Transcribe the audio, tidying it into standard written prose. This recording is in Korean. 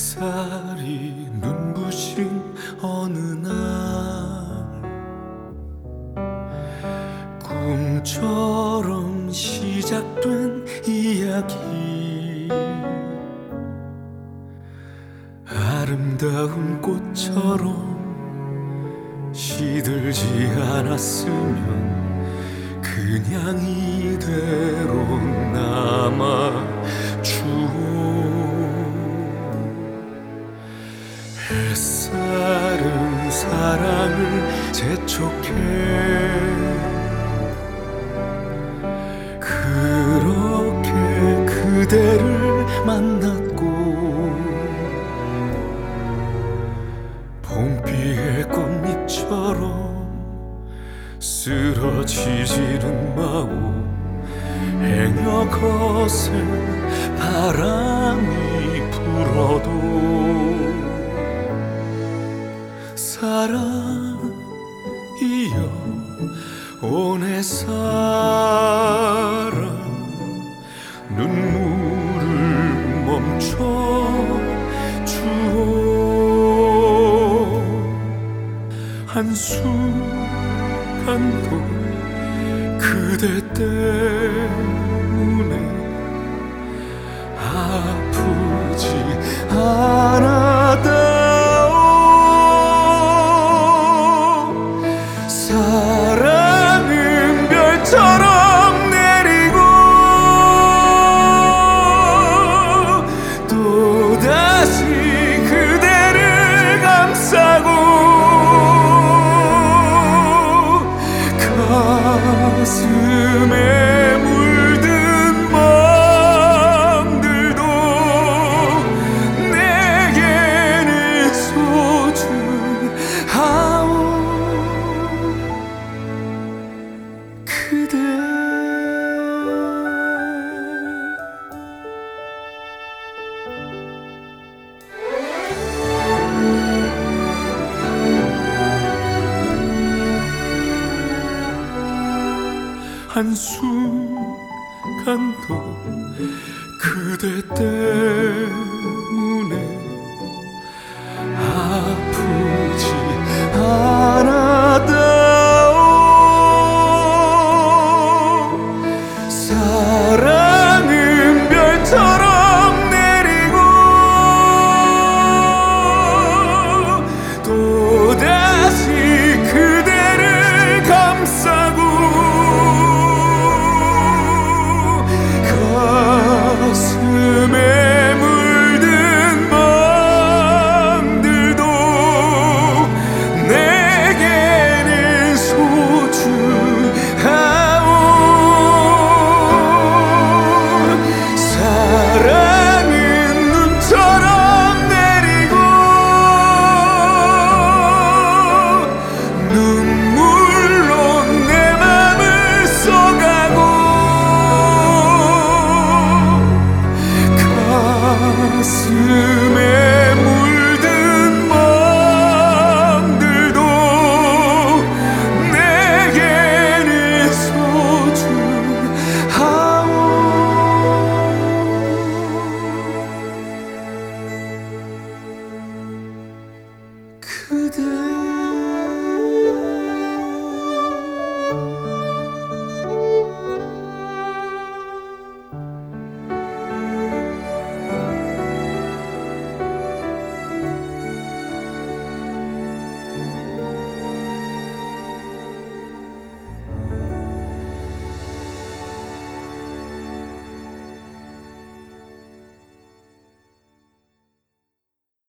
햇살이 눈부신 어느 날 꿈처럼 시작된 이야기, 아름다운 꽃처럼 시들지 않았으면 그냥 이대로 남아주오. 햇살은 사랑을 재촉해 그렇게 그대를 만났고, 봄비의 꽃잎처럼 쓰러지지는 마오. 행여 거센 바람이 불어도 사랑이여 오내 사랑, 눈물을 멈춰주오. 한순간도 그대 때문에 아프지 않았다오. 사랑은 별처럼 내리고 또다시 그대를 감싸고, 가슴에 물든 멍들도 내게는 소중하오. 그대 한순간도 그대 때문에 아프지 않았다오. 사랑은 별처럼 내리고 또다시 그대를 감싸고, 가슴에 물든 멍들도 내게는 소중하오. 사랑은 눈처럼 내리고 눈물로 내 맘을 쏘가고, 가슴에 물든 멍들도 내게는 소중하오. 그대